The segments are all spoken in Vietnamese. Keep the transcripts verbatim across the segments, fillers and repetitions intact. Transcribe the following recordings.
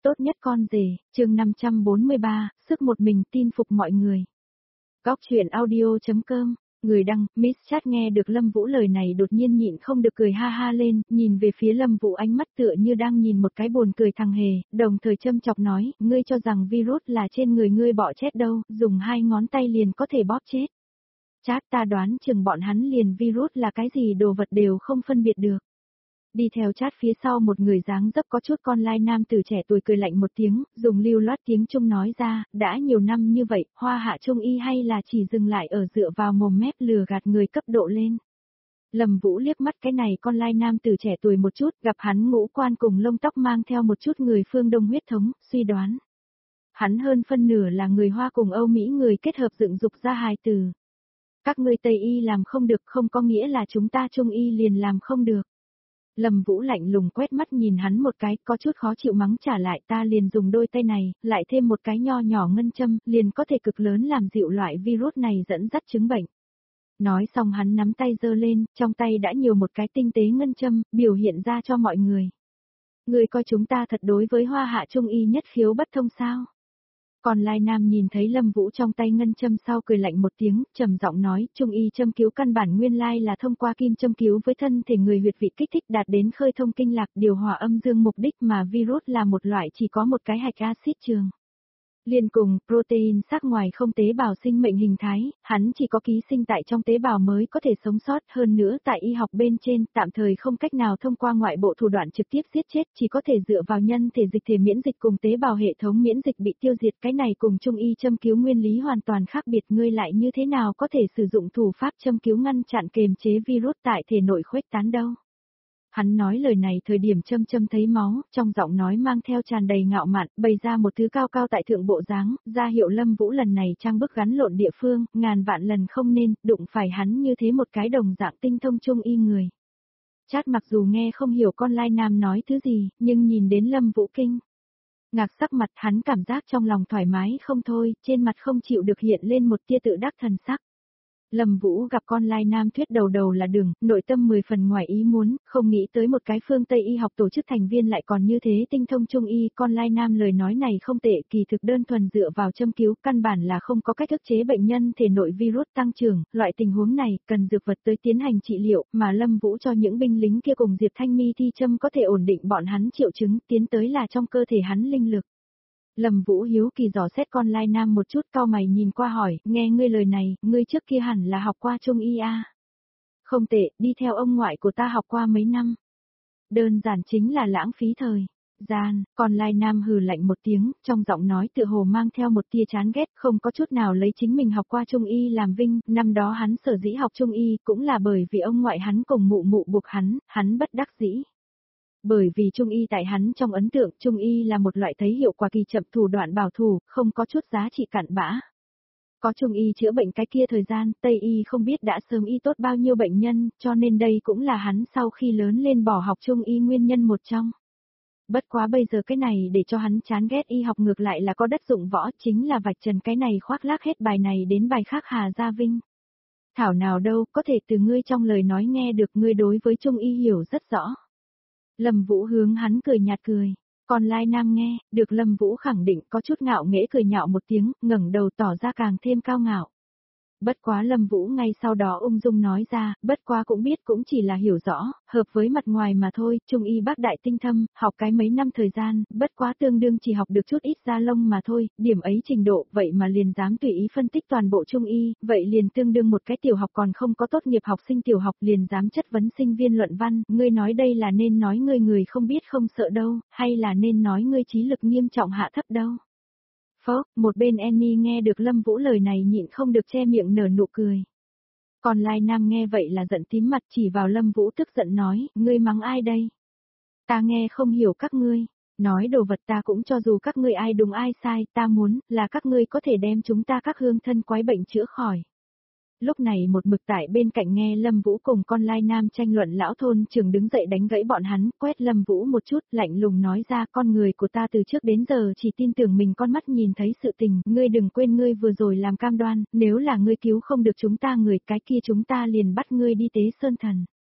Tốt nhất con rể, chương năm trăm bốn mươi ba, sức một mình tin phục mọi người. Góc truyện audio chấm com, người đăng, Miss Chat nghe được Lâm Vũ lời này đột nhiên nhịn không được cười ha ha lên, nhìn về phía Lâm Vũ ánh mắt tựa như đang nhìn một cái buồn cười thằng hề, đồng thời châm chọc nói, ngươi cho rằng virus là trên người ngươi bọ chết đâu, dùng hai ngón tay liền có thể bóp chết. Chat ta đoán chừng bọn hắn liền virus là cái gì đồ vật đều không phân biệt được. Đi theo chat phía sau một người dáng dấp có chút con lai nam tử trẻ tuổi cười lạnh một tiếng, dùng lưu loát tiếng Trung nói ra, đã nhiều năm như vậy, Hoa Hạ Trung Y hay là chỉ dừng lại ở dựa vào mồm mép lừa gạt người cấp độ lên. Lâm Vũ liếc mắt cái này con lai nam tử trẻ tuổi một chút, gặp hắn ngũ quan cùng lông tóc mang theo một chút người phương Đông huyết thống, suy đoán. Hắn hơn phân nửa là người Hoa cùng Âu Mỹ người kết hợp dựng dục ra hài tử. Các ngươi Tây Y làm không được không có nghĩa là chúng ta Trung Y liền làm không được. Lâm Vũ lạnh lùng quét mắt nhìn hắn một cái, có chút khó chịu mắng trả lại, ta liền dùng đôi tay này, lại thêm một cái nho nhỏ ngân châm, liền có thể cực lớn làm dịu loại virus này dẫn dắt chứng bệnh. Nói xong hắn nắm tay giơ lên, trong tay đã nhiều một cái tinh tế ngân châm, biểu hiện ra cho mọi người. Người coi chúng ta thật đối với Hoa Hạ Trung Y nhất khiếu bất thông sao? Còn Lai Nam nhìn thấy Lâm Vũ trong tay ngân châm sau cười lạnh một tiếng, trầm giọng nói, Trung Y châm cứu căn bản nguyên lai là thông qua kim châm cứu với thân thể người huyệt vị kích thích đạt đến khơi thông kinh lạc điều hòa âm dương mục đích mà virus là một loại chỉ có một cái hạch axit trường. Liên cùng, protein xác ngoài không tế bào sinh mệnh hình thái, hắn chỉ có ký sinh tại trong tế bào mới có thể sống sót, hơn nữa tại y học bên trên, tạm thời không cách nào thông qua ngoại bộ thủ đoạn trực tiếp giết chết, chỉ có thể dựa vào nhân thể dịch thể miễn dịch cùng tế bào hệ thống miễn dịch bị tiêu diệt, cái này cùng Trung Y châm cứu nguyên lý hoàn toàn khác biệt, ngươi lại như thế nào có thể sử dụng thủ pháp châm cứu ngăn chặn kiềm chế virus tại thể nội khuếch tán đâu. Hắn nói lời này thời điểm châm châm thấy máu, trong giọng nói mang theo tràn đầy ngạo mạn, bày ra một thứ cao cao tại thượng bộ dáng, ra hiệu Lâm Vũ lần này trang bức gắn lộn địa phương, ngàn vạn lần không nên, đụng phải hắn như thế một cái đồng dạng tinh thông Trung Y người. Chát mặc dù nghe không hiểu con lai nam nói thứ gì, nhưng nhìn đến Lâm Vũ kinh ngạc sắc mặt hắn cảm giác trong lòng thoải mái không thôi, trên mặt không chịu được hiện lên một tia tự đắc thần sắc. Lâm Vũ gặp con lai nam thuyết đầu đầu là đường, nội tâm mười phần ngoài ý muốn, không nghĩ tới một cái phương Tây y học tổ chức thành viên lại còn như thế tinh thông Trung Y, con lai nam lời nói này không tệ, kỳ thực đơn thuần dựa vào châm cứu, căn bản là không có cách ức chế bệnh nhân thể nội virus tăng trưởng, loại tình huống này cần dược vật tới tiến hành trị liệu, mà Lâm Vũ cho những binh lính kia cùng Diệp Thanh Mi thi châm có thể ổn định bọn hắn triệu chứng, tiến tới là trong cơ thể hắn linh lực. Lâm Vũ hiếu kỳ dò xét con lai nam một chút, cau mày nhìn qua hỏi, nghe ngươi lời này, ngươi trước kia hẳn là học qua Trung Y a? Không tệ, đi theo ông ngoại của ta học qua mấy năm. Đơn giản chính là lãng phí thời gian, con lai nam hừ lạnh một tiếng, trong giọng nói tựa hồ mang theo một tia chán ghét, không có chút nào lấy chính mình học qua Trung Y làm vinh, năm đó hắn sở dĩ học Trung Y cũng là bởi vì ông ngoại hắn cùng mụ mụ buộc hắn, hắn bất đắc dĩ. Bởi vì Trung Y tại hắn trong ấn tượng, Trung Y là một loại thấy hiệu quả kỳ chậm thủ đoạn bảo thủ, không có chút giá trị cặn bã. Có Trung Y chữa bệnh cái kia thời gian, Tây Y không biết đã sớm y tốt bao nhiêu bệnh nhân, cho nên đây cũng là hắn sau khi lớn lên bỏ học Trung Y nguyên nhân một trong. Bất quá bây giờ cái này để cho hắn chán ghét y học ngược lại là có đất dụng võ, chính là vạch trần cái này khoác lác hết bài này đến bài khác Hà Gia Vinh. Thảo nào đâu, có thể từ ngươi trong lời nói nghe được ngươi đối với Trung Y hiểu rất rõ. Lâm Vũ hướng hắn cười nhạt cười, còn lai nam nghe, được Lâm Vũ khẳng định có chút ngạo nghễ cười nhạo một tiếng, ngẩng đầu tỏ ra càng thêm cao ngạo. Bất quá Lâm Vũ ngay sau đó ung dung nói ra, bất quá cũng biết cũng chỉ là hiểu rõ, hợp với mặt ngoài mà thôi, Trung Y bác đại tinh thâm, học cái mấy năm thời gian, bất quá tương đương chỉ học được chút ít da lông mà thôi, điểm ấy trình độ, vậy mà liền dám tùy ý phân tích toàn bộ Trung Y, vậy liền tương đương một cái tiểu học còn không có tốt nghiệp học sinh tiểu học liền dám chất vấn sinh viên luận văn, ngươi nói đây là nên nói ngươi người không biết không sợ đâu, hay là nên nói ngươi trí lực nghiêm trọng hạ thấp đâu. Phốc, một bên Annie nghe được Lâm Vũ lời này nhịn không được che miệng nở nụ cười. Còn Lai Nam nghe vậy là giận tím mặt chỉ vào Lâm Vũ tức giận nói, ngươi mắng ai đây? Ta nghe không hiểu các ngươi, nói đồ vật ta cũng cho dù các ngươi ai đúng ai sai, ta muốn là các ngươi có thể đem chúng ta các hương thân quái bệnh chữa khỏi. Lúc này một mực tại bên cạnh nghe Lâm Vũ cùng con lai nam tranh luận lão thôn trưởng đứng dậy đánh gãy bọn hắn, quét Lâm Vũ một chút, lạnh lùng nói ra con người của ta từ trước đến giờ chỉ tin tưởng mình con mắt nhìn thấy sự tình, ngươi đừng quên ngươi vừa rồi làm cam đoan, nếu là ngươi cứu không được chúng ta người cái kia chúng ta liền bắt ngươi đi tế sơn thần.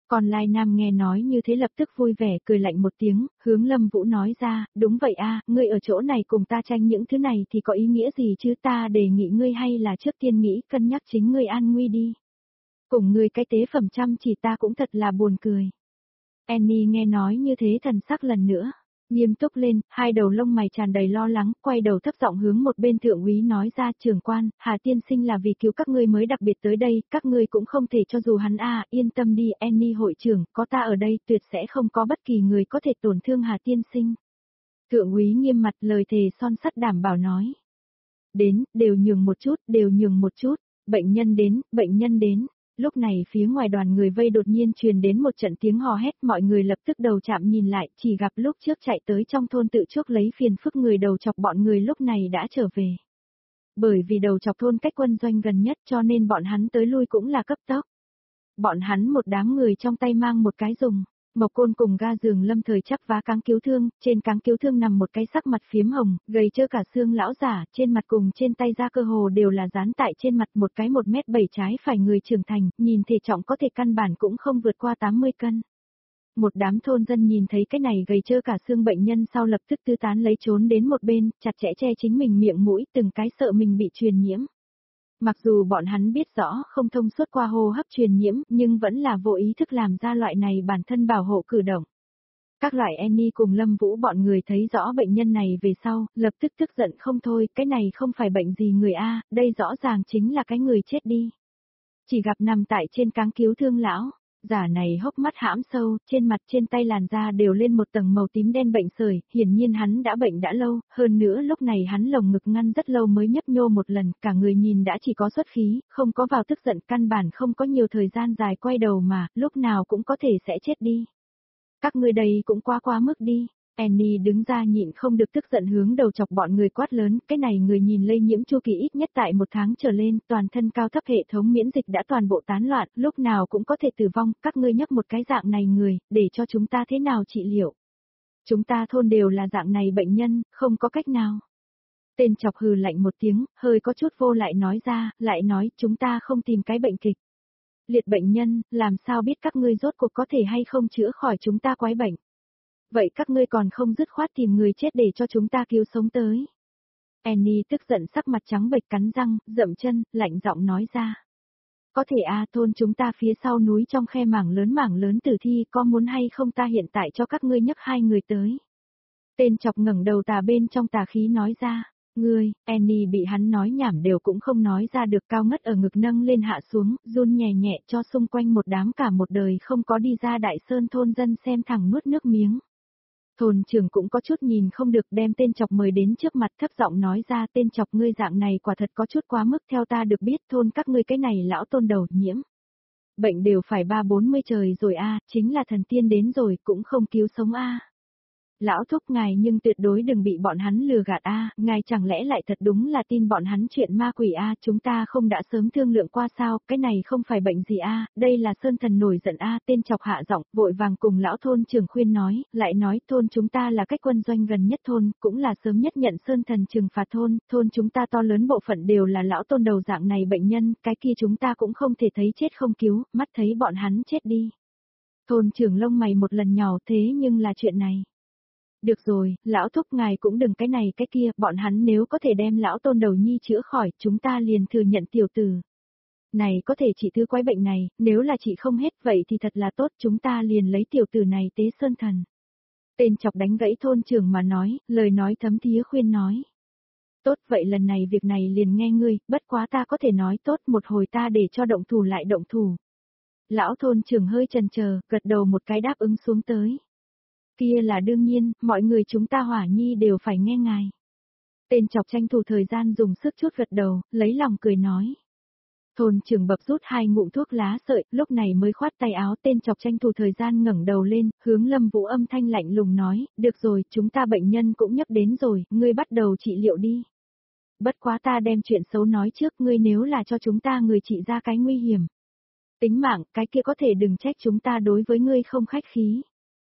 Còn Lai Nam nghe nói như thế lập tức vui vẻ cười lạnh một tiếng, hướng Lâm Vũ nói ra, đúng vậy a, ngươi ở chỗ này cùng ta tranh những thứ này thì có ý nghĩa gì chứ, ta đề nghị ngươi hay là trước tiên nghĩ cân nhắc chính ngươi an nguy đi. Cùng ngươi cái tế phẩm chăm chỉ ta cũng thật là buồn cười. Annie nghe nói như thế thần sắc lần nữa, nghiêm túc lên, hai đầu lông mày tràn đầy lo lắng, quay đầu thấp giọng hướng một bên thượng úy nói ra, trưởng quan, Hà tiên sinh là vì cứu các ngươi mới đặc biệt tới đây, các ngươi cũng không thể cho dù hắn a, yên tâm đi, Annie hội trưởng, có ta ở đây, tuyệt sẽ không có bất kỳ người có thể tổn thương Hà tiên sinh. Thượng úy nghiêm mặt lời thề son sắt đảm bảo nói. Đến, đều nhường một chút, đều nhường một chút, bệnh nhân đến, bệnh nhân đến. Lúc này phía ngoài đoàn người vây đột nhiên truyền đến một trận tiếng hò hét, mọi người lập tức đầu chạm nhìn lại, chỉ gặp lúc trước chạy tới trong thôn tự chuốc lấy phiền phức người đầu chọc bọn người lúc này đã trở về. Bởi vì đầu chọc thôn cách quân doanh gần nhất cho nên bọn hắn tới lui cũng là cấp tốc. Bọn hắn một đám người trong tay mang một cái dùng. Mộc Côn cùng ga giường lâm thời chắp vá cáng cứu thương, trên cáng cứu thương nằm một cái sắc mặt phiếm hồng, gầy trơ cả xương lão giả, trên mặt cùng trên tay da cơ hồ đều là dán tại trên mặt một cái một mét bảy trái phải người trưởng thành, nhìn thể trọng có thể căn bản cũng không vượt qua tám mươi cân. Một đám thôn dân nhìn thấy cái này gầy trơ cả xương bệnh nhân sau lập tức tư tán lấy trốn đến một bên, chặt chẽ che chính mình miệng mũi từng cái sợ mình bị truyền nhiễm. Mặc dù bọn hắn biết rõ không thông suốt qua hô hấp truyền nhiễm, nhưng vẫn là vô ý thức làm ra loại này bản thân bảo hộ cử động. Các loại Annie cùng Lâm Vũ bọn người thấy rõ bệnh nhân này về sau, lập tức tức giận không thôi, cái này không phải bệnh gì người A, đây rõ ràng chính là cái người chết đi. Chỉ gặp nằm tại trên cáng cứu thương lão, giả này hốc mắt hãm sâu, trên mặt trên tay làn da đều lên một tầng màu tím đen bệnh sởi, hiển nhiên hắn đã bệnh đã lâu, hơn nữa lúc này hắn lồng ngực ngăn rất lâu mới nhấp nhô một lần, cả người nhìn đã chỉ có xuất khí, không có vào tức giận, căn bản không có nhiều thời gian dài quay đầu mà, lúc nào cũng có thể sẽ chết đi. Các ngươi đây cũng quá quá mức đi. Annie đứng ra nhịn không được tức giận hướng đầu chọc bọn người quát lớn, cái này người nhìn lây nhiễm chu kỳ ít nhất tại một tháng trở lên, toàn thân cao thấp hệ thống miễn dịch đã toàn bộ tán loạn, lúc nào cũng có thể tử vong, các ngươi nhắc một cái dạng này người, để cho chúng ta thế nào trị liệu. Chúng ta thôn đều là dạng này bệnh nhân, không có cách nào. Tên chọc hừ lạnh một tiếng, hơi có chút vô lại nói ra, lại nói, chúng ta không tìm cái bệnh kịch. Liệt bệnh nhân, làm sao biết các ngươi rốt cuộc có thể hay không chữa khỏi chúng ta quái bệnh. Vậy các ngươi còn không dứt khoát tìm người chết để cho chúng ta cứu sống tới. Annie tức giận sắc mặt trắng bệch cắn răng, dậm chân, lạnh giọng nói ra. Có thể a thôn chúng ta phía sau núi trong khe mảng lớn mảng lớn tử thi có muốn hay không ta hiện tại cho các ngươi nhấc hai người tới. Tên chọc ngẩng đầu tà bên trong tà khí nói ra. Ngươi, Annie bị hắn nói nhảm đều cũng không nói ra được cao ngất ở ngực nâng lên hạ xuống, run nhẹ nhẹ cho xung quanh một đám cả một đời không có đi ra đại sơn thôn dân xem thẳng nuốt nước miếng. Thôn trưởng cũng có chút nhìn không được đem tên chọc mời đến trước mặt thấp giọng nói ra tên chọc ngươi dạng này quả thật có chút quá mức theo ta được biết thôn các ngươi cái này lão tôn đầu nhiễm. Bệnh đều phải ba bốn mươi trời rồi a chính là thần tiên đến rồi cũng không cứu sống a Lão thúc ngài nhưng tuyệt đối đừng bị bọn hắn lừa gạt a ngài chẳng lẽ lại thật đúng là tin bọn hắn chuyện ma quỷ a chúng ta không đã sớm thương lượng qua sao, cái này không phải bệnh gì a đây là sơn thần nổi giận a tên chọc hạ giọng, vội vàng cùng lão thôn trưởng khuyên nói, lại nói thôn chúng ta là cách quân doanh gần nhất thôn, cũng là sớm nhất nhận sơn thần trừng phạt thôn, thôn chúng ta to lớn bộ phận đều là lão tôn đầu dạng này bệnh nhân, cái kia chúng ta cũng không thể thấy chết không cứu, mắt thấy bọn hắn chết đi. Thôn trưởng lông mày một lần nhỏ thế nhưng là chuyện này. Được rồi, lão thúc ngài cũng đừng cái này cái kia, bọn hắn nếu có thể đem lão tôn đầu nhi chữa khỏi, chúng ta liền thừa nhận tiểu tử. Này có thể trị thứ quái bệnh này, nếu là trị không hết vậy thì thật là tốt, chúng ta liền lấy tiểu tử này tế sơn thần. Tên chọc đánh gãy thôn trưởng mà nói, lời nói thấm thía khuyên nói. Tốt vậy lần này việc này liền nghe ngươi, bất quá ta có thể nói tốt một hồi ta để cho động thủ lại động thủ. Lão thôn trưởng hơi chần chờ, gật đầu một cái đáp ứng xuống tới. Kia là đương nhiên, mọi người chúng ta hỏa nhi đều phải nghe ngài. Tên chọc tranh thủ thời gian dùng sức chút gật đầu, lấy lòng cười nói. Thôn trưởng bập rút hai ngụm thuốc lá sợi, lúc này mới khoát tay áo tên chọc tranh thủ thời gian ngẩng đầu lên, hướng Lâm Vũ âm thanh lạnh lùng nói, được rồi, chúng ta bệnh nhân cũng nhấp đến rồi, ngươi bắt đầu trị liệu đi. Bất quá ta đem chuyện xấu nói trước ngươi nếu là cho chúng ta người trị ra cái nguy hiểm. Tính mạng, cái kia có thể đừng trách chúng ta đối với ngươi không khách khí.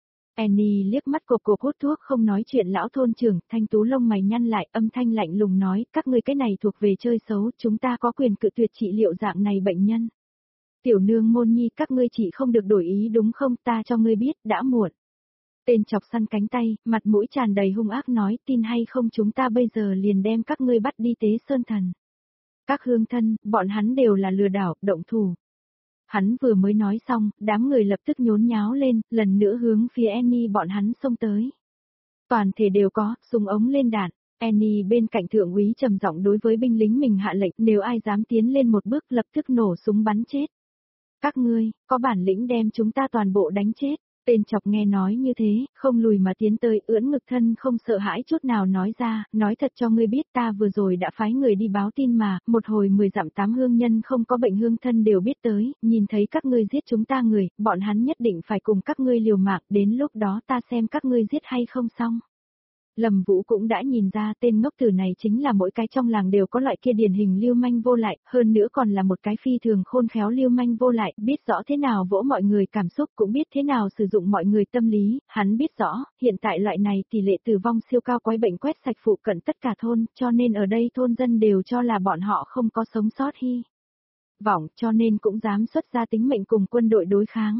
Annie liếc mắt cộp cộp hút thuốc không nói chuyện lão thôn trưởng, thanh tú lông mày nhăn lại, âm thanh lạnh lùng nói, các ngươi cái này thuộc về chơi xấu, chúng ta có quyền cự tuyệt trị liệu dạng này bệnh nhân. Tiểu nương môn nhi các ngươi chỉ không được đổi ý đúng không, ta cho ngươi biết, đã muộn. Tên chọc săn cánh tay, mặt mũi tràn đầy hung ác nói, tin hay không chúng ta bây giờ liền đem các ngươi bắt đi tế sơn thần. Các hương thân, bọn hắn đều là lừa đảo, động thủ. Hắn vừa mới nói xong, đám người lập tức nhốn nháo lên, lần nữa hướng phía Annie bọn hắn xông tới. Toàn thể đều có, súng ống lên đạn. Annie bên cạnh thượng úy trầm giọng đối với binh lính mình hạ lệnh, nếu ai dám tiến lên một bước lập tức nổ súng bắn chết. Các ngươi, có bản lĩnh đem chúng ta toàn bộ đánh chết. Tên chọc nghe nói như thế, không lùi mà tiến tới, ưỡn ngực thân không sợ hãi chút nào nói ra, nói thật cho ngươi biết ta vừa rồi đã phái người đi báo tin mà, một hồi mười dặm tám hương nhân không có bệnh hương thân đều biết tới, nhìn thấy các ngươi giết chúng ta người, bọn hắn nhất định phải cùng các ngươi liều mạng, đến lúc đó ta xem các ngươi giết hay không xong. Lâm Vũ cũng đã nhìn ra tên ngốc tử này chính là mỗi cái trong làng đều có loại kia điển hình lưu manh vô lại, hơn nữa còn là một cái phi thường khôn khéo lưu manh vô lại, biết rõ thế nào vỗ mọi người cảm xúc cũng biết thế nào sử dụng mọi người tâm lý, hắn biết rõ, hiện tại loại này tỷ lệ tử vong siêu cao quái bệnh quét sạch phụ cận tất cả thôn, cho nên ở đây thôn dân đều cho là bọn họ không có sống sót hy vọng, cho nên cũng dám xuất ra tính mệnh cùng quân đội đối kháng.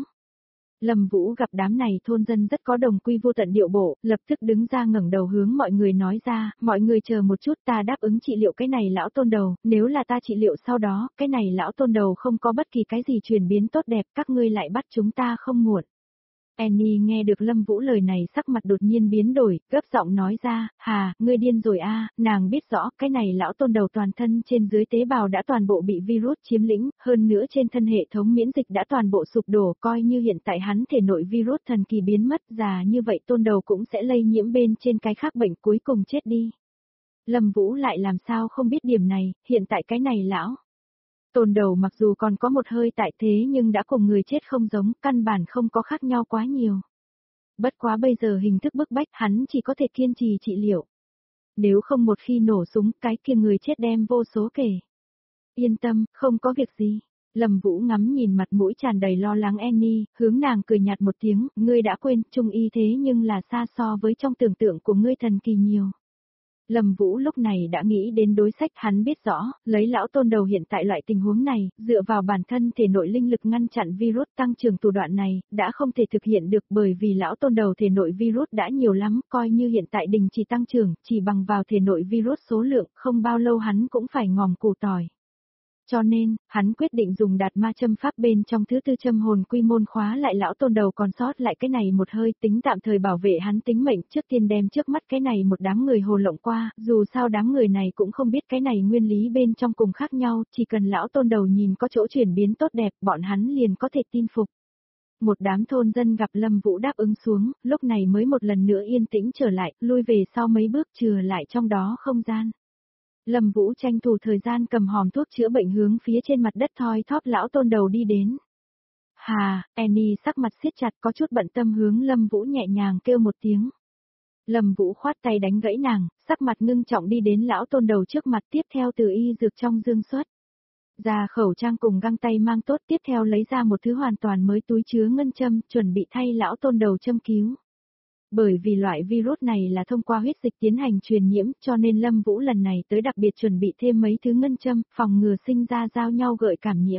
Lâm Vũ gặp đám này thôn dân rất có đồng quy vô tận điệu bộ, lập tức đứng ra ngẩng đầu hướng mọi người nói ra, mọi người chờ một chút ta đáp ứng trị liệu cái này lão tôn đầu, nếu là ta trị liệu sau đó, cái này lão tôn đầu không có bất kỳ cái gì chuyển biến tốt đẹp, các ngươi lại bắt chúng ta không muộn. Annie nghe được Lâm Vũ lời này sắc mặt đột nhiên biến đổi, gấp giọng nói ra, hà, ngươi điên rồi a, nàng biết rõ, cái này lão tôn đầu toàn thân trên dưới tế bào đã toàn bộ bị virus chiếm lĩnh, hơn nữa trên thân hệ thống miễn dịch đã toàn bộ sụp đổ, coi như hiện tại hắn thể nội virus thần kỳ biến mất, già như vậy tôn đầu cũng sẽ lây nhiễm bên trên cái khác bệnh cuối cùng chết đi. Lâm Vũ lại làm sao không biết điểm này, hiện tại cái này lão tôn đầu mặc dù còn có một hơi tại thế nhưng đã cùng người chết không giống, căn bản không có khác nhau quá nhiều. Bất quá bây giờ hình thức bức bách hắn chỉ có thể kiên trì trị liệu. Nếu không một khi nổ súng cái kia người chết đem vô số kể. Yên tâm, không có việc gì. Lâm Vũ ngắm nhìn mặt mũi tràn đầy lo lắng Annie, hướng nàng cười nhạt một tiếng, ngươi đã quên, trung y thế nhưng là xa so với trong tưởng tượng của ngươi thần kỳ nhiều. Lâm Vũ lúc này đã nghĩ đến đối sách, hắn biết rõ, lấy lão tôn đầu hiện tại loại tình huống này, dựa vào bản thân thể nội linh lực ngăn chặn virus tăng trưởng thủ đoạn này, đã không thể thực hiện được bởi vì lão tôn đầu thể nội virus đã nhiều lắm, coi như hiện tại đình chỉ tăng trưởng, chỉ bằng vào thể nội virus số lượng, không bao lâu hắn cũng phải ngòm củ tỏi. Cho nên, hắn quyết định dùng đạt ma châm pháp bên trong thứ tư châm hồn quy môn khóa lại lão tôn đầu còn sót lại cái này một hơi tính tạm thời bảo vệ hắn tính mệnh trước tiên đem trước mắt cái này một đám người hồ lộng qua, dù sao đám người này cũng không biết cái này nguyên lý bên trong cùng khác nhau, chỉ cần lão tôn đầu nhìn có chỗ chuyển biến tốt đẹp bọn hắn liền có thể tin phục. Một đám thôn dân gặp Lâm Vũ đáp ứng xuống, lúc này mới một lần nữa yên tĩnh trở lại, lui về sau mấy bước chừa lại trong đó không gian. Lâm Vũ tranh thủ thời gian cầm hòm thuốc chữa bệnh hướng phía trên mặt đất thoi thóp lão tôn đầu đi đến. Hà, Annie sắc mặt siết chặt có chút bận tâm hướng Lâm Vũ nhẹ nhàng kêu một tiếng. Lâm Vũ khoát tay đánh gãy nàng, sắc mặt ngưng trọng đi đến lão tôn đầu trước mặt tiếp theo từ y dược trong dương xuất. Ra khẩu trang cùng găng tay mang tốt tiếp theo lấy ra một thứ hoàn toàn mới túi chứa ngân châm chuẩn bị thay lão tôn đầu châm cứu. Bởi vì loại virus này là thông qua huyết dịch tiến hành truyền nhiễm cho nên Lâm Vũ lần này tới đặc biệt chuẩn bị thêm mấy thứ ngân châm, phòng ngừa sinh ra giao nhau gợi cảm nhiễm.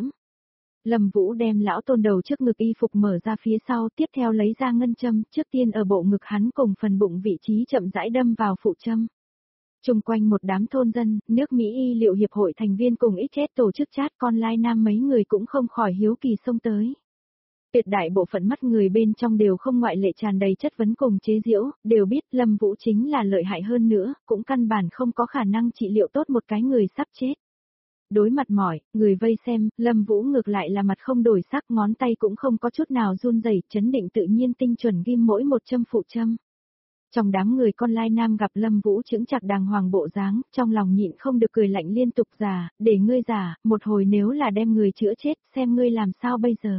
Lâm Vũ đem lão tôn đầu trước ngực y phục mở ra phía sau tiếp theo lấy ra ngân châm, trước tiên ở bộ ngực hắn cùng phần bụng vị trí chậm rãi đâm vào phụ châm. Trung quanh một đám thôn dân, nước Mỹ y liệu hiệp hội thành viên cùng ít chết tổ chức chat online nam mấy người cũng không khỏi hiếu kỳ xông tới. Tuyệt đại bộ phận mắt người bên trong đều không ngoại lệ tràn đầy chất vấn cùng chế giễu, đều biết Lâm Vũ chính là lợi hại hơn nữa, cũng căn bản không có khả năng trị liệu tốt một cái người sắp chết. Đối mặt mỏi, người vây xem, Lâm Vũ ngược lại là mặt không đổi sắc, ngón tay cũng không có chút nào run rẩy, chấn định tự nhiên tinh chuẩn ghim mỗi một châm phụ châm. Trong đám người con lai nam gặp Lâm Vũ chững chạc đàng hoàng bộ dáng, trong lòng nhịn không được cười lạnh liên tục già, để ngươi già, một hồi nếu là đem người chữa chết, xem ngươi làm sao bây giờ.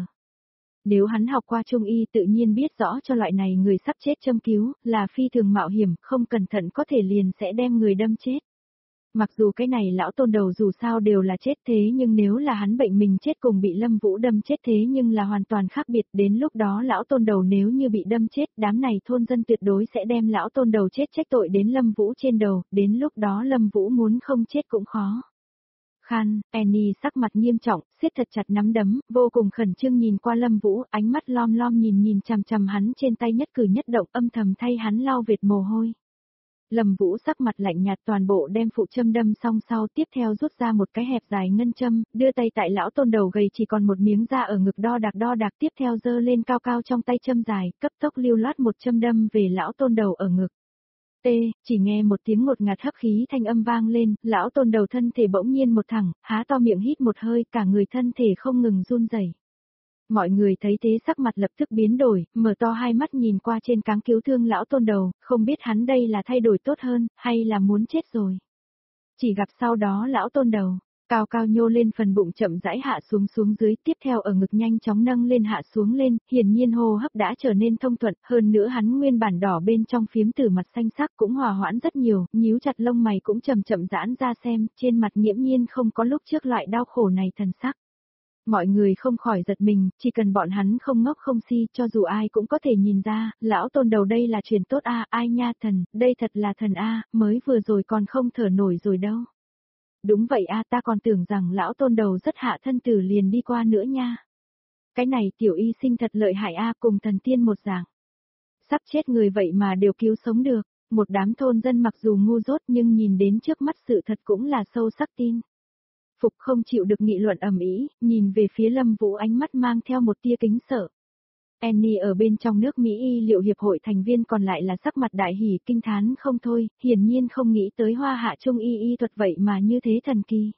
Nếu hắn học qua trung y tự nhiên biết rõ cho loại này người sắp chết châm cứu, là phi thường mạo hiểm, không cẩn thận có thể liền sẽ đem người đâm chết. Mặc dù cái này lão tôn đầu dù sao đều là chết thế nhưng nếu là hắn bệnh mình chết cùng bị Lâm Vũ đâm chết thế nhưng là hoàn toàn khác biệt, đến lúc đó lão tôn đầu nếu như bị đâm chết, đám này thôn dân tuyệt đối sẽ đem lão tôn đầu chết trách tội đến Lâm Vũ trên đầu, đến lúc đó Lâm Vũ muốn không chết cũng khó. Khan, Annie sắc mặt nghiêm trọng, siết thật chặt nắm đấm, vô cùng khẩn trương nhìn qua Lâm Vũ, ánh mắt lom lom nhìn nhìn chằm chằm hắn trên tay nhất cử nhất động, âm thầm thay hắn lau vệt mồ hôi. Lâm Vũ sắc mặt lạnh nhạt, toàn bộ đem phụ châm đâm xong sau, tiếp theo rút ra một cái hẹp dài ngân châm, đưa tay tại lão Tôn đầu gầy chỉ còn một miếng da ở ngực đo đạc đo đạc, tiếp theo giơ lên cao cao trong tay châm dài, cấp tốc lưu loát một châm đâm về lão Tôn đầu ở ngực. T, chỉ nghe một tiếng ngột ngạt hấp khí thanh âm vang lên, lão Tôn đầu thân thể bỗng nhiên một thẳng, há to miệng hít một hơi, cả người thân thể không ngừng run rẩy. Mọi người thấy thế sắc mặt lập tức biến đổi, mở to hai mắt nhìn qua trên cáng cứu thương lão Tôn đầu, không biết hắn đây là thay đổi tốt hơn, hay là muốn chết rồi. Chỉ gặp sau đó lão Tôn đầu, cao cao nhô lên phần bụng chậm rãi hạ xuống xuống dưới, tiếp theo ở ngực nhanh chóng nâng lên hạ xuống lên, hiển nhiên hô hấp đã trở nên thông thuận, hơn nữa hắn nguyên bản đỏ bên trong phiếm tử mặt xanh sắc cũng hòa hoãn rất nhiều, nhíu chặt lông mày cũng chậm chậm giãn ra xem, trên mặt nghiễm nhiên không có lúc trước loại đau khổ này thần sắc. Mọi người không khỏi giật mình, chỉ cần bọn hắn không ngốc không si, cho dù ai cũng có thể nhìn ra, lão Tôn đầu đây là truyền tốt a, ai nha thần, đây thật là thần a, mới vừa rồi còn không thở nổi rồi đâu. Đúng vậy a, ta còn tưởng rằng lão Tôn đầu rất hạ thân tử liền đi qua nữa nha. Cái này tiểu y sinh thật lợi hại a, cùng thần tiên một dạng. Sắp chết người vậy mà đều cứu sống được, một đám thôn dân mặc dù ngu dốt nhưng nhìn đến trước mắt sự thật cũng là sâu sắc tin. Phục không chịu được nghị luận ầm ĩ, nhìn về phía Lâm Vũ ánh mắt mang theo một tia kính sợ. Annie ở bên trong nước Mỹ y liệu hiệp hội thành viên còn lại là sắc mặt đại hỉ kinh thán không thôi, hiển nhiên không nghĩ tới hoa hạ trung y y thuật vậy mà như thế thần kỳ.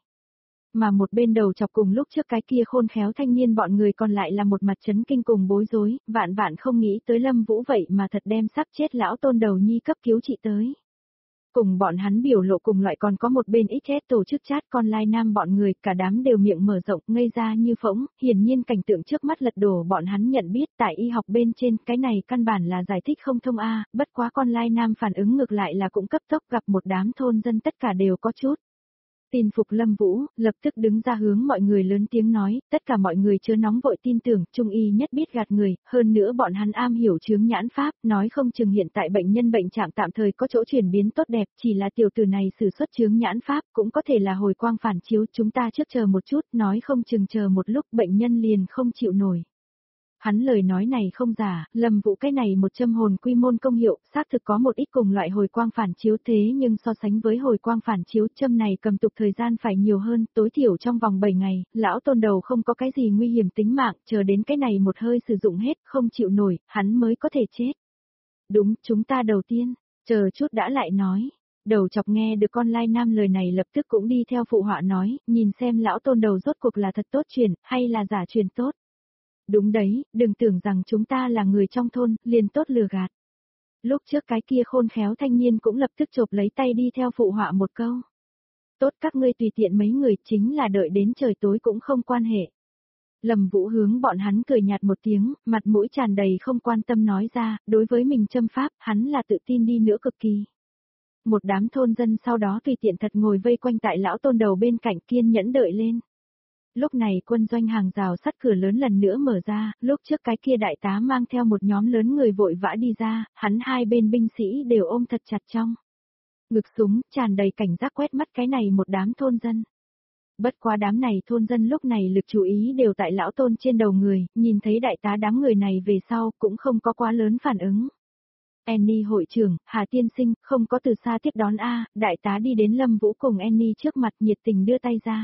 Mà một bên đầu chọc cùng lúc trước cái kia khôn khéo thanh niên bọn người còn lại là một mặt chấn kinh cùng bối rối, vạn vạn không nghĩ tới Lâm Vũ vậy mà thật đem sắc chết lão Tôn đầu nhi cấp cứu trị tới. Cùng bọn hắn biểu lộ cùng loại còn có một bên ích ét tổ chức chat con lai nam bọn người, cả đám đều miệng mở rộng, ngây ra như phỗng, hiển nhiên cảnh tượng trước mắt lật đổ bọn hắn nhận biết tại y học bên trên, cái này căn bản là giải thích không thông a, bất quá con lai nam phản ứng ngược lại là cũng cấp tốc, gặp một đám thôn dân tất cả đều có chút tin phục Lâm Vũ, lập tức đứng ra hướng mọi người lớn tiếng nói, tất cả mọi người chớ nóng vội tin tưởng, trung y nhất biết gạt người, hơn nữa bọn hắn am hiểu chướng nhãn pháp, nói không chừng hiện tại bệnh nhân bệnh trạng tạm thời có chỗ chuyển biến tốt đẹp, chỉ là tiểu tử này sử xuất chướng nhãn pháp, cũng có thể là hồi quang phản chiếu, chúng ta trước chờ một chút, nói không chừng chờ một lúc bệnh nhân liền không chịu nổi. Hắn lời nói này không giả, Lâm Vũ cái này một châm hồn quy môn công hiệu, xác thực có một ít cùng loại hồi quang phản chiếu thế nhưng so sánh với hồi quang phản chiếu châm này cầm tục thời gian phải nhiều hơn, tối thiểu trong vòng bảy ngày, lão Tôn đầu không có cái gì nguy hiểm tính mạng, chờ đến cái này một hơi sử dụng hết, không chịu nổi, hắn mới có thể chết. Đúng, chúng ta đầu tiên, chờ chút đã lại nói. Đầu chọc nghe được con lai nam lời này lập tức cũng đi theo phụ họa nói, nhìn xem lão Tôn đầu rốt cuộc là thật tốt truyền, hay là giả truyền tốt. Đúng đấy, đừng tưởng rằng chúng ta là người trong thôn, liền tốt lừa gạt. Lúc trước cái kia khôn khéo thanh niên cũng lập tức chộp lấy tay đi theo phụ họa một câu. Tốt các ngươi tùy tiện mấy người chính là đợi đến trời tối cũng không quan hệ. Lâm Vũ hướng bọn hắn cười nhạt một tiếng, mặt mũi tràn đầy không quan tâm nói ra, đối với mình châm pháp, hắn là tự tin đi nữa cực kỳ. Một đám thôn dân sau đó tùy tiện thật ngồi vây quanh tại lão Tôn đầu bên cạnh kiên nhẫn đợi lên. Lúc này quân doanh hàng rào sắt cửa lớn lần nữa mở ra, lúc trước cái kia đại tá mang theo một nhóm lớn người vội vã đi ra, hắn hai bên binh sĩ đều ôm thật chặt trong ngực súng, tràn đầy cảnh giác quét mắt cái này một đám thôn dân. Bất quá đám này thôn dân lúc này lực chú ý đều tại lão Tôn trên đầu người, nhìn thấy đại tá đám người này về sau cũng không có quá lớn phản ứng. Annie hội trưởng, Hà tiên sinh, không có từ xa tiếp đón a, đại tá đi đến Lâm Vũ cùng Annie trước mặt nhiệt tình đưa tay ra.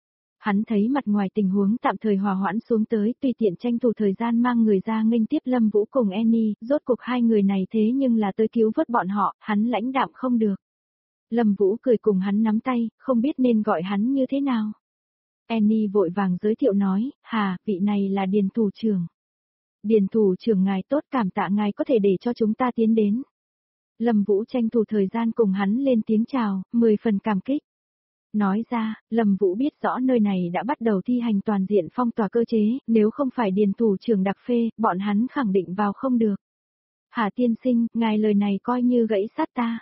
Hắn thấy mặt ngoài tình huống tạm thời hòa hoãn xuống tới, tùy tiện tranh thủ thời gian mang người ra nghênh tiếp Lâm Vũ cùng Annie, rốt cuộc hai người này thế nhưng là tới cứu vớt bọn họ, hắn lãnh đạm không được. Lâm Vũ cười cùng hắn nắm tay, không biết nên gọi hắn như thế nào. Annie vội vàng giới thiệu nói, Hà, vị này là Điền thủ trưởng. Điền thủ trưởng ngài tốt, cảm tạ ngài có thể để cho chúng ta tiến đến. Lâm Vũ tranh thủ thời gian cùng hắn lên tiếng chào, mười phần cảm kích. Nói ra, Lâm Vũ biết rõ nơi này đã bắt đầu thi hành toàn diện phong tỏa cơ chế, nếu không phải điền thủ trưởng đặc phê, bọn hắn khẳng định vào không được. Hà tiên sinh, ngài lời này coi như gãy sát ta.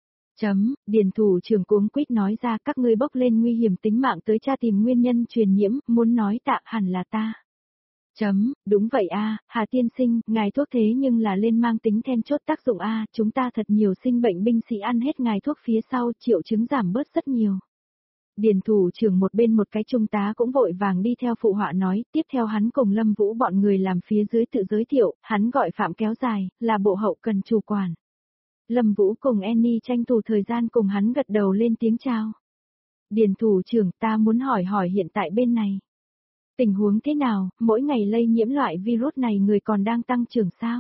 Chấm, điền thủ trưởng cuống quýt nói ra các ngươi bốc lên nguy hiểm tính mạng tới tra tìm nguyên nhân truyền nhiễm, muốn nói tạ hẳn là ta. Chấm, đúng vậy a, Hà tiên sinh, ngài thuốc thế nhưng là lên mang tính then chốt tác dụng a, chúng ta thật nhiều sinh bệnh binh sĩ ăn hết ngài thuốc phía sau, triệu chứng giảm bớt rất nhiều. Điền thủ trưởng một bên một cái trung tá cũng vội vàng đi theo phụ họa nói, tiếp theo hắn cùng Lâm Vũ bọn người làm phía dưới tự giới thiệu, hắn gọi Phạm Kéo Dài, là bộ hậu cần chủ quản. Lâm Vũ cùng Annie tranh thủ thời gian cùng hắn gật đầu lên tiếng chào. Điền thủ trưởng, ta muốn hỏi hỏi hiện tại bên này. Tình huống thế nào, mỗi ngày lây nhiễm loại virus này người còn đang tăng trưởng sao?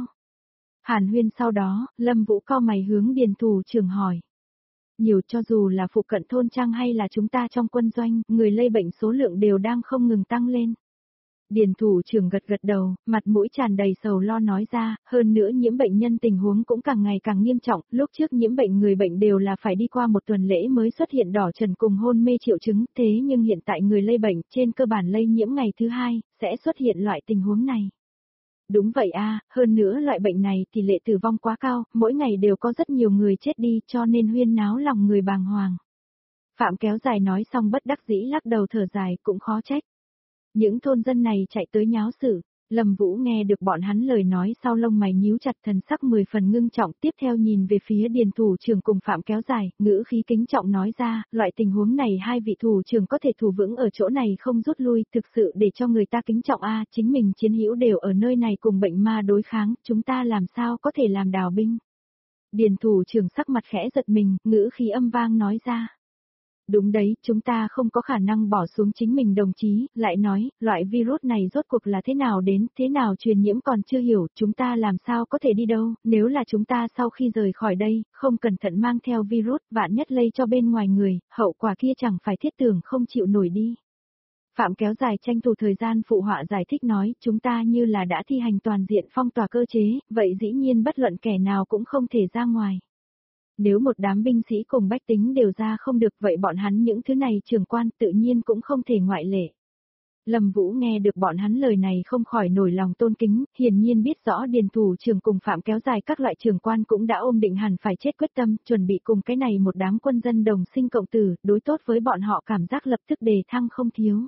Hàn huyên sau đó, Lâm Vũ cau mày hướng điền thủ trưởng hỏi. Nhiều, cho dù là phụ cận thôn trang hay là chúng ta trong quân doanh, người lây bệnh số lượng đều đang không ngừng tăng lên. Điền thủ trưởng gật gật đầu, mặt mũi tràn đầy sầu lo nói ra, hơn nữa nhiễm bệnh nhân tình huống cũng càng ngày càng nghiêm trọng, lúc trước nhiễm bệnh người bệnh đều là phải đi qua một tuần lễ mới xuất hiện đỏ trần cùng hôn mê triệu chứng, thế nhưng hiện tại người lây bệnh trên cơ bản lây nhiễm ngày thứ hai, sẽ xuất hiện loại tình huống này. Đúng vậy a, hơn nữa loại bệnh này tỷ lệ tử vong quá cao, mỗi ngày đều có rất nhiều người chết đi cho nên huyên náo lòng người bàng hoàng. Phạm Kéo Dài nói xong bất đắc dĩ lắc đầu thở dài cũng khó trách. Những thôn dân này chạy tới nháo sự, Lâm Vũ nghe được bọn hắn lời nói sau lông mày nhíu chặt thần sắc mười phần ngưng trọng tiếp theo nhìn về phía điền thủ trưởng cùng Phạm Kéo Dài, ngữ khí kính trọng nói ra, loại tình huống này hai vị thủ trưởng có thể thủ vững ở chỗ này không rút lui, thực sự để cho người ta kính trọng a, chính mình chiến hữu đều ở nơi này cùng bệnh ma đối kháng, chúng ta làm sao có thể làm đào binh. Điền thủ trưởng sắc mặt khẽ giật mình, ngữ khí âm vang nói ra. Đúng đấy, chúng ta không có khả năng bỏ xuống chính mình đồng chí, lại nói, loại virus này rốt cuộc là thế nào đến, thế nào truyền nhiễm còn chưa hiểu, chúng ta làm sao có thể đi đâu, nếu là chúng ta sau khi rời khỏi đây, không cẩn thận mang theo virus, vạn nhất lây cho bên ngoài người, hậu quả kia chẳng phải thiết tưởng không chịu nổi đi. Phạm Kéo Dài tranh thủ thời gian phụ họa giải thích nói, chúng ta như là đã thi hành toàn diện phong tỏa cơ chế, vậy dĩ nhiên bất luận kẻ nào cũng không thể ra ngoài. Nếu một đám binh sĩ cùng bách tính đều ra không được vậy bọn hắn những thứ này trưởng quan tự nhiên cũng không thể ngoại lệ. Lâm Vũ nghe được bọn hắn lời này không khỏi nổi lòng tôn kính, hiển nhiên biết rõ điền thủ trưởng cùng Phạm Kéo Dài các loại trưởng quan cũng đã ôm định hẳn phải chết quyết tâm, chuẩn bị cùng cái này một đám quân dân đồng sinh cộng tử, đối tốt với bọn họ cảm giác lập tức đề thăng không thiếu.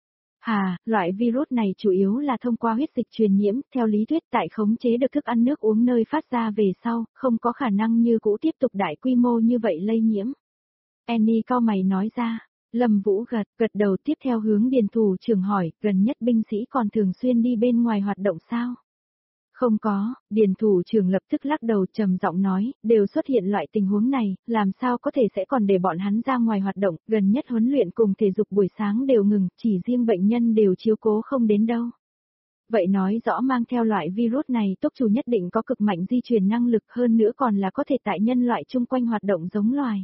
Hà, loại virus này chủ yếu là thông qua huyết dịch truyền nhiễm, theo lý thuyết tại khống chế được thức ăn nước uống nơi phát ra về sau, không có khả năng như cũ tiếp tục đại quy mô như vậy lây nhiễm. Annie cau mày nói ra, Lâm Vũ gật, gật đầu tiếp theo hướng điền thủ trưởng hỏi, gần nhất binh sĩ còn thường xuyên đi bên ngoài hoạt động sao? Không có, điền thủ trưởng lập tức lắc đầu trầm giọng nói, đều xuất hiện loại tình huống này, làm sao có thể sẽ còn để bọn hắn ra ngoài hoạt động, gần nhất huấn luyện cùng thể dục buổi sáng đều ngừng, chỉ riêng bệnh nhân đều chiếu cố không đến đâu. Vậy nói rõ mang theo loại virus này tốc chủ nhất định có cực mạnh di truyền năng lực hơn nữa còn là có thể tại nhân loại chung quanh hoạt động giống loài.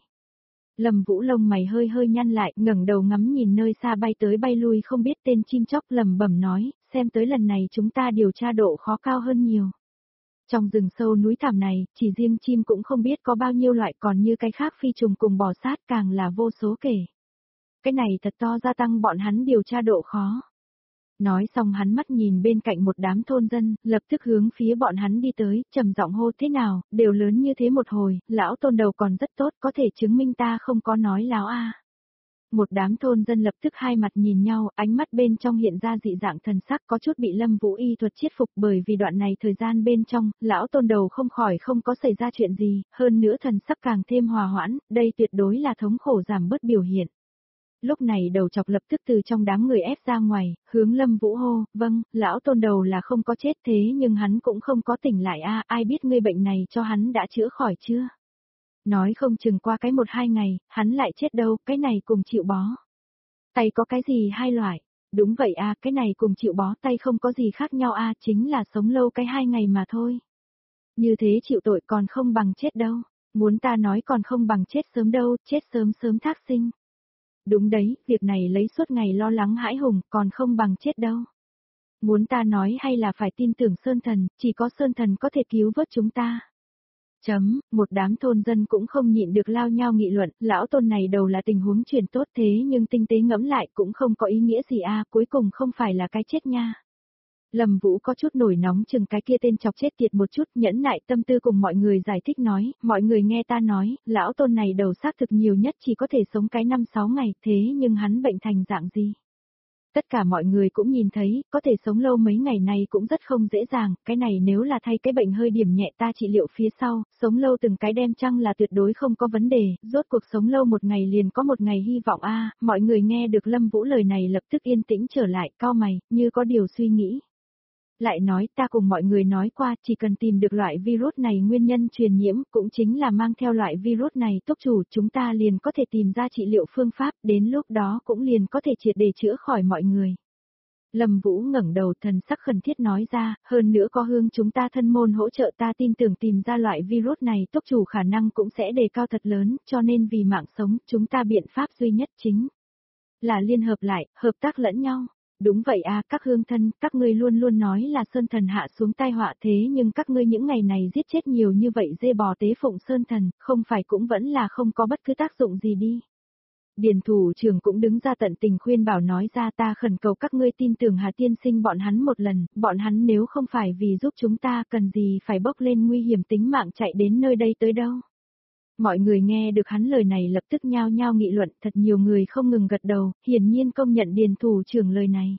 Lâm Vũ lông mày hơi hơi nhăn lại, ngẩng đầu ngắm nhìn nơi xa bay tới bay lui không biết tên chim chóc lẩm bẩm nói, xem tới lần này chúng ta điều tra độ khó cao hơn nhiều. Trong rừng sâu núi thẳm này, chỉ riêng chim cũng không biết có bao nhiêu loại còn như cái khác phi trùng cùng bò sát càng là vô số kể. Cái này thật to gia tăng bọn hắn điều tra độ khó. Nói xong hắn mắt nhìn bên cạnh một đám thôn dân, lập tức hướng phía bọn hắn đi tới, trầm giọng hô thế nào, đều lớn như thế một hồi, lão tôn đầu còn rất tốt, có thể chứng minh ta không có nói láo a. Một đám thôn dân lập tức hai mặt nhìn nhau, ánh mắt bên trong hiện ra dị dạng thần sắc có chút bị Lâm Vũ y thuật chiết phục bởi vì đoạn này thời gian bên trong, lão tôn đầu không khỏi không có xảy ra chuyện gì, hơn nữa thần sắc càng thêm hòa hoãn, đây tuyệt đối là thống khổ giảm bớt biểu hiện. Lúc này đầu chọc lập tức từ trong đám người ép ra ngoài, hướng Lâm Vũ hô, vâng, lão tôn đầu là không có chết thế nhưng hắn cũng không có tỉnh lại a, ai biết ngươi bệnh này cho hắn đã chữa khỏi chưa? Nói không chừng qua cái một hai ngày, hắn lại chết đâu, cái này cùng chịu bó. Tay có cái gì hai loại? Đúng vậy a, cái này cùng chịu bó tay không có gì khác nhau a, chính là sống lâu cái hai ngày mà thôi. Như thế chịu tội còn không bằng chết đâu, muốn ta nói còn không bằng chết sớm đâu, chết sớm sớm thác sinh. Đúng đấy, việc này lấy suốt ngày lo lắng hãi hùng, còn không bằng chết đâu. Muốn ta nói hay là phải tin tưởng Sơn Thần, chỉ có Sơn Thần có thể cứu vớt chúng ta. Chấm, một đám thôn dân cũng không nhịn được lao nhau nghị luận, lão tôn này đầu là tình huống chuyển tốt thế nhưng tinh tế ngẫm lại cũng không có ý nghĩa gì a, cuối cùng không phải là cái chết nha. Lâm Vũ có chút nổi nóng chừng cái kia tên chọc chết tiệt một chút, nhẫn nại tâm tư cùng mọi người giải thích nói, mọi người nghe ta nói, lão tôn này đầu xác thực nhiều nhất chỉ có thể sống cái năm sáu ngày, thế nhưng hắn bệnh thành dạng gì? Tất cả mọi người cũng nhìn thấy, có thể sống lâu mấy ngày này cũng rất không dễ dàng, cái này nếu là thay cái bệnh hơi điểm nhẹ ta trị liệu phía sau, sống lâu từng cái đem chăng là tuyệt đối không có vấn đề, rốt cuộc sống lâu một ngày liền có một ngày hy vọng a. Mọi người nghe được Lâm Vũ lời này lập tức yên tĩnh trở lại, cau mày, như có điều suy nghĩ. Lại nói ta cùng mọi người nói qua, chỉ cần tìm được loại virus này nguyên nhân truyền nhiễm, cũng chính là mang theo loại virus này tốc chủ, chúng ta liền có thể tìm ra trị liệu phương pháp, đến lúc đó cũng liền có thể triệt để chữa khỏi mọi người. Lâm Vũ ngẩng đầu thần sắc khẩn thiết nói ra, hơn nữa có Hương chúng ta thân môn hỗ trợ ta tin tưởng tìm ra loại virus này tốc chủ khả năng cũng sẽ đề cao thật lớn, cho nên vì mạng sống, chúng ta biện pháp duy nhất chính là liên hợp lại, hợp tác lẫn nhau. Đúng vậy à, các hương thân, các ngươi luôn luôn nói là Sơn Thần hạ xuống tai họa thế nhưng các ngươi những ngày này giết chết nhiều như vậy dê bò tế phụng Sơn Thần, không phải cũng vẫn là không có bất cứ tác dụng gì đi. Điền thủ trưởng cũng đứng ra tận tình khuyên bảo nói ra ta khẩn cầu các ngươi tin tưởng Hà Tiên Sinh bọn hắn một lần, bọn hắn nếu không phải vì giúp chúng ta cần gì phải bốc lên nguy hiểm tính mạng chạy đến nơi đây tới đâu. Mọi người nghe được hắn lời này lập tức nhao nhao nghị luận, thật nhiều người không ngừng gật đầu, hiển nhiên công nhận điền thủ trưởng lời này.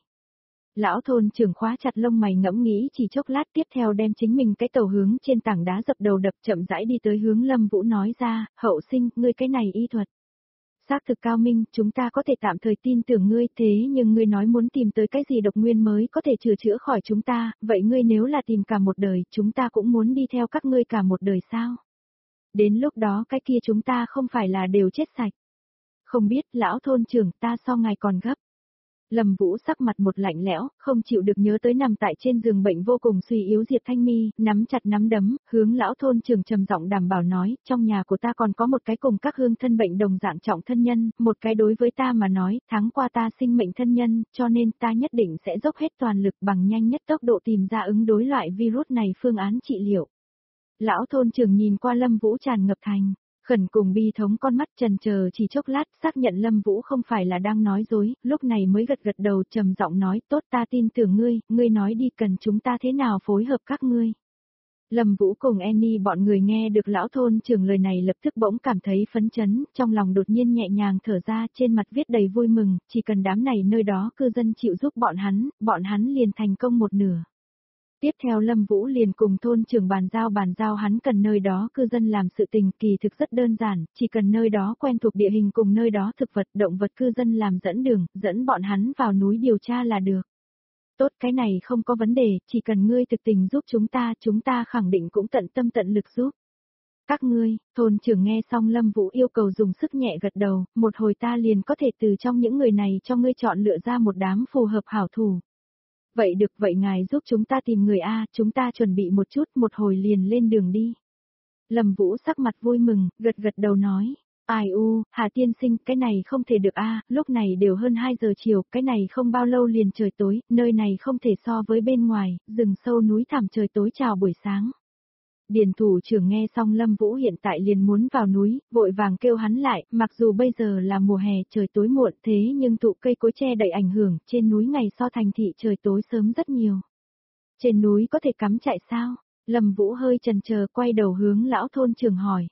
Lão thôn trưởng khóa chặt lông mày ngẫm nghĩ chỉ chốc lát tiếp theo đem chính mình cái tàu hướng trên tảng đá dập đầu đập chậm rãi đi tới hướng Lâm Vũ nói ra, hậu sinh, ngươi cái này y thuật. Xác thực cao minh, chúng ta có thể tạm thời tin tưởng ngươi thế nhưng ngươi nói muốn tìm tới cái gì độc nguyên mới có thể chữa chữa khỏi chúng ta, vậy ngươi nếu là tìm cả một đời, chúng ta cũng muốn đi theo các ngươi cả một đời sao? Đến lúc đó cái kia chúng ta không phải là đều chết sạch. Không biết, lão thôn trưởng ta so ngài còn gấp. Lâm Vũ sắc mặt một lạnh lẽo, không chịu được nhớ tới nằm tại trên giường bệnh vô cùng suy yếu Diệp Thanh Mi, nắm chặt nắm đấm, hướng lão thôn trưởng trầm giọng đảm bảo nói, trong nhà của ta còn có một cái cùng các hương thân bệnh đồng dạng trọng thân nhân, một cái đối với ta mà nói, tháng qua ta sinh mệnh thân nhân, cho nên ta nhất định sẽ dốc hết toàn lực bằng nhanh nhất tốc độ tìm ra ứng đối loại virus này phương án trị liệu. Lão thôn trưởng nhìn qua Lâm Vũ tràn ngập thành khẩn cùng bi thống con mắt trần chờ chỉ chốc lát xác nhận Lâm Vũ không phải là đang nói dối, lúc này mới gật gật đầu trầm giọng nói tốt ta tin tưởng ngươi, ngươi nói đi cần chúng ta thế nào phối hợp các ngươi. Lâm Vũ cùng Annie bọn người nghe được lão thôn trưởng lời này lập tức bỗng cảm thấy phấn chấn, trong lòng đột nhiên nhẹ nhàng thở ra trên mặt viết đầy vui mừng, chỉ cần đám này nơi đó cư dân chịu giúp bọn hắn, bọn hắn liền thành công một nửa. Tiếp theo Lâm Vũ liền cùng thôn trưởng bàn giao bàn giao hắn cần nơi đó cư dân làm sự tình kỳ thực rất đơn giản, chỉ cần nơi đó quen thuộc địa hình cùng nơi đó thực vật động vật cư dân làm dẫn đường, dẫn bọn hắn vào núi điều tra là được. Tốt cái này không có vấn đề, chỉ cần ngươi thực tình giúp chúng ta, chúng ta khẳng định cũng tận tâm tận lực giúp. Các ngươi, thôn trưởng nghe xong Lâm Vũ yêu cầu dùng sức nhẹ gật đầu, một hồi ta liền có thể từ trong những người này cho ngươi chọn lựa ra một đám phù hợp hảo thủ. Vậy được vậy ngài giúp chúng ta tìm người A, chúng ta chuẩn bị một chút một hồi liền lên đường đi. Lâm Vũ sắc mặt vui mừng, gật gật đầu nói, ai u, Hà tiên sinh, cái này không thể được A, lúc này đều hơn hai giờ chiều, cái này không bao lâu liền trời tối, nơi này không thể so với bên ngoài, rừng sâu núi thẳm trời tối chào buổi sáng. Điền thủ trưởng nghe xong Lâm Vũ hiện tại liền muốn vào núi, vội vàng kêu hắn lại, mặc dù bây giờ là mùa hè trời tối muộn thế nhưng thụ cây cối che đậy ảnh hưởng, trên núi ngày so thành thị trời tối sớm rất nhiều. Trên núi có thể cắm trại sao? Lâm Vũ hơi chần chờ quay đầu hướng lão thôn trưởng hỏi.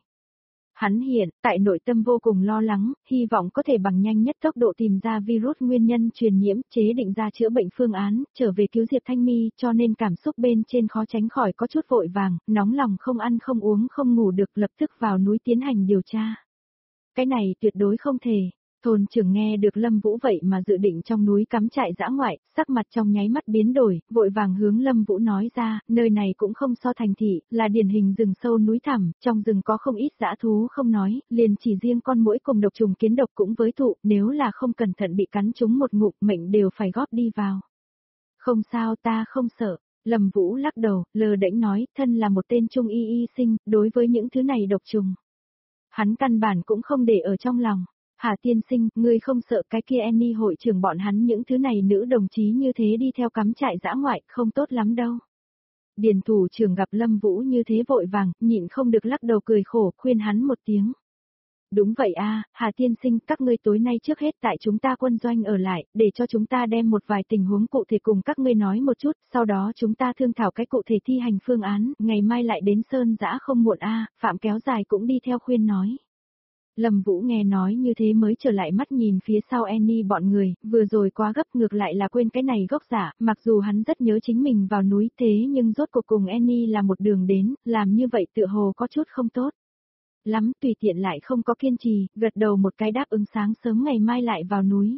Hắn hiện, tại nội tâm vô cùng lo lắng, hy vọng có thể bằng nhanh nhất tốc độ tìm ra virus nguyên nhân truyền nhiễm, chế định ra chữa bệnh phương án, trở về cứu Diệp Thanh Mi, cho nên cảm xúc bên trên khó tránh khỏi có chút vội vàng, nóng lòng không ăn không uống không ngủ được lập tức vào núi tiến hành điều tra. Cái này tuyệt đối không thể. Thôn trưởng nghe được Lâm Vũ vậy mà dự định trong núi cắm trại dã ngoại, sắc mặt trong nháy mắt biến đổi, vội vàng hướng Lâm Vũ nói ra, nơi này cũng không so thành thị, là điển hình rừng sâu núi thẳm, trong rừng có không ít dã thú không nói, liền chỉ riêng con muỗi cùng độc trùng kiến độc cũng với thụ, nếu là không cẩn thận bị cắn trúng một ngụm mệnh đều phải góp đi vào. Không sao ta không sợ. Lâm Vũ lắc đầu, lờ đễnh nói, thân là một tên trung y y sinh, đối với những thứ này độc trùng. Hắn căn bản cũng không để ở trong lòng. Hà tiên sinh, ngươi không sợ cái kia Annie hội trưởng bọn hắn những thứ này nữ đồng chí như thế đi theo cắm trại dã ngoại, không tốt lắm đâu. Điền thủ trưởng gặp Lâm Vũ như thế vội vàng, nhịn không được lắc đầu cười khổ, khuyên hắn một tiếng. Đúng vậy a, Hà tiên sinh, các ngươi tối nay trước hết tại chúng ta quân doanh ở lại, để cho chúng ta đem một vài tình huống cụ thể cùng các ngươi nói một chút, sau đó chúng ta thương thảo cái cụ thể thi hành phương án, ngày mai lại đến Sơn Dã không muộn a, Phạm kéo dài cũng đi theo khuyên nói. Lâm Vũ nghe nói như thế mới trở lại mắt nhìn phía sau Annie bọn người, vừa rồi quá gấp ngược lại là quên cái này gốc giả, mặc dù hắn rất nhớ chính mình vào núi thế nhưng rốt cuộc cùng Annie là một đường đến, làm như vậy tựa hồ có chút không tốt. Lắm tùy tiện lại không có kiên trì, gật đầu một cái đáp ứng sáng sớm ngày mai lại vào núi.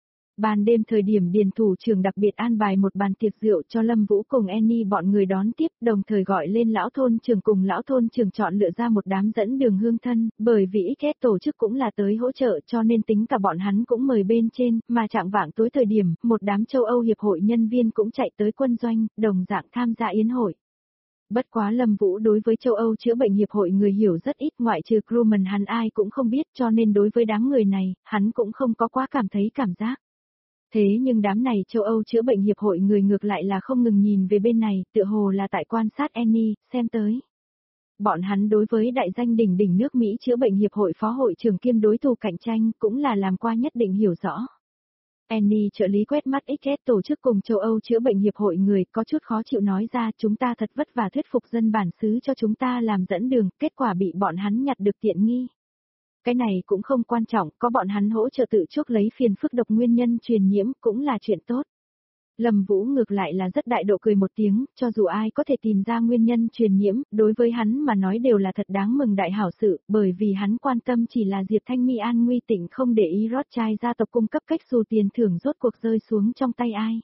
Ban đêm thời điểm điền thủ trưởng đặc biệt an bài một bàn tiệc rượu cho Lâm Vũ cùng Annie bọn người đón tiếp, đồng thời gọi lên lão thôn trưởng cùng lão thôn trưởng chọn lựa ra một đám dẫn đường hương thân, bởi vì ít kết tổ chức cũng là tới hỗ trợ cho nên tính cả bọn hắn cũng mời bên trên, mà trạng vạng tối thời điểm, một đám châu Âu hiệp hội nhân viên cũng chạy tới quân doanh, đồng dạng tham gia yến hội. Bất quá Lâm Vũ đối với châu Âu chữa bệnh hiệp hội người hiểu rất ít, ngoại trừ Grumman hắn ai cũng không biết, cho nên đối với đám người này, hắn cũng không có quá cảm thấy cảm giác. Thế nhưng đám này châu Âu chữa bệnh hiệp hội người ngược lại là không ngừng nhìn về bên này, tựa hồ là tại quan sát Annie, xem tới. Bọn hắn đối với đại danh đỉnh đỉnh nước Mỹ chữa bệnh hiệp hội phó hội trưởng kiêm đối thủ cạnh tranh cũng là làm qua nhất định hiểu rõ. Annie trợ lý quét mắt ích ét tổ chức cùng châu Âu chữa bệnh hiệp hội người có chút khó chịu nói ra chúng ta thật vất vả thuyết phục dân bản xứ cho chúng ta làm dẫn đường, kết quả bị bọn hắn nhặt được tiện nghi. Cái này cũng không quan trọng, có bọn hắn hỗ trợ tự chuốc lấy phiền phức độc nguyên nhân truyền nhiễm cũng là chuyện tốt. Lâm Vũ ngược lại là rất đại độ cười một tiếng, cho dù ai có thể tìm ra nguyên nhân truyền nhiễm, đối với hắn mà nói đều là thật đáng mừng đại hảo sự, bởi vì hắn quan tâm chỉ là Diệp Thanh Mi an nguy tịnh không để ý Rothschild gia tộc cung cấp cách xù tiền thưởng rốt cuộc rơi xuống trong tay ai.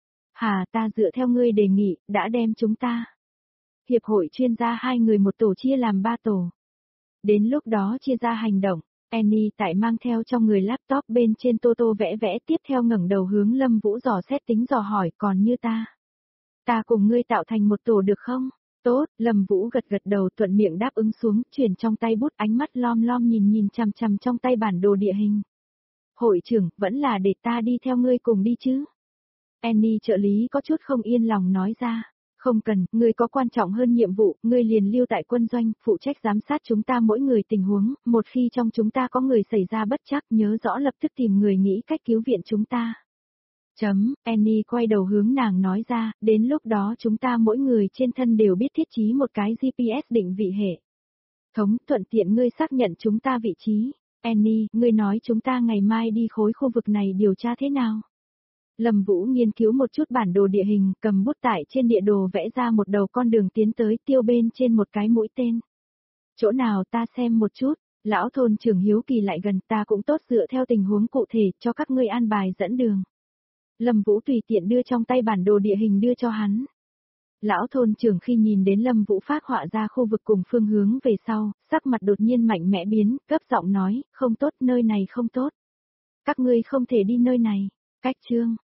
Hà ta dựa theo ngươi đề nghị, đã đem chúng ta. Hiệp hội chuyên gia hai người một tổ chia làm ba tổ. Đến lúc đó chia ra hành động, Annie tại mang theo trong người laptop bên trên tô tô vẽ vẽ tiếp theo ngẩng đầu hướng Lâm Vũ dò xét tính dò hỏi còn như ta. Ta cùng ngươi tạo thành một tổ được không? Tốt, Lâm Vũ gật gật đầu thuận miệng đáp ứng xuống, chuyển trong tay bút ánh mắt lom lom nhìn nhìn chằm chằm trong tay bản đồ địa hình. Hội trưởng, vẫn là để ta đi theo ngươi cùng đi chứ? Annie trợ lý có chút không yên lòng nói ra. Không cần, ngươi có quan trọng hơn nhiệm vụ, ngươi liền lưu tại quân doanh, phụ trách giám sát chúng ta mỗi người tình huống, một khi trong chúng ta có người xảy ra bất trắc nhớ rõ lập tức tìm người nghĩ cách cứu viện chúng ta. Chấm, Annie quay đầu hướng nàng nói ra, đến lúc đó chúng ta mỗi người trên thân đều biết thiết trí một cái giê pê ét định vị hệ. Thống, thuận tiện ngươi xác nhận chúng ta vị trí. Annie, ngươi nói chúng ta ngày mai đi khối khu vực này điều tra thế nào? Lâm Vũ nghiên cứu một chút bản đồ địa hình, cầm bút tại trên địa đồ vẽ ra một đầu con đường tiến tới tiêu bên trên một cái mũi tên. Chỗ nào ta xem một chút, lão thôn trưởng hiếu kỳ lại gần ta cũng tốt dựa theo tình huống cụ thể cho các ngươi an bài dẫn đường. Lâm Vũ tùy tiện đưa trong tay bản đồ địa hình đưa cho hắn. Lão thôn trưởng khi nhìn đến Lâm Vũ phác họa ra khu vực cùng phương hướng về sau, sắc mặt đột nhiên mạnh mẽ biến, gấp giọng nói, không tốt, nơi này không tốt. Các ngươi không thể đi nơi này, cách chương.